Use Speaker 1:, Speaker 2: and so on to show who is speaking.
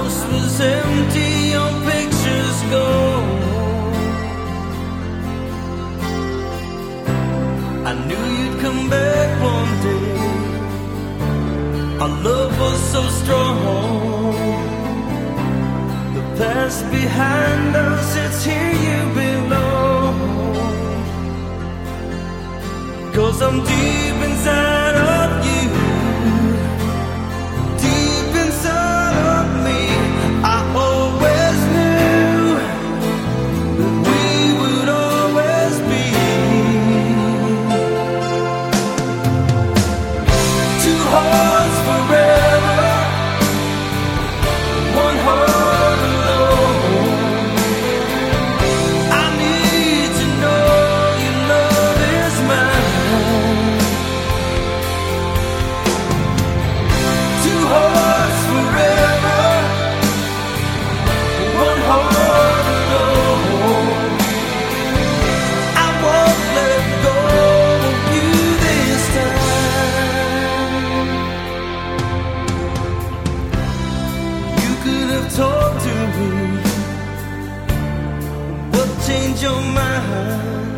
Speaker 1: house was empty, your pictures gone. I knew you'd come back one day. Our love was so strong. The past behind us, it's here you belong. 'Cause I'm deep inside of you, deep inside of me. I always knew that we would always be two hearts forever, one heart alone. I need to know your love is mine. Two hearts forever, one heart alone. I won't let go of you this time. You could have talked to me. What changed your mind?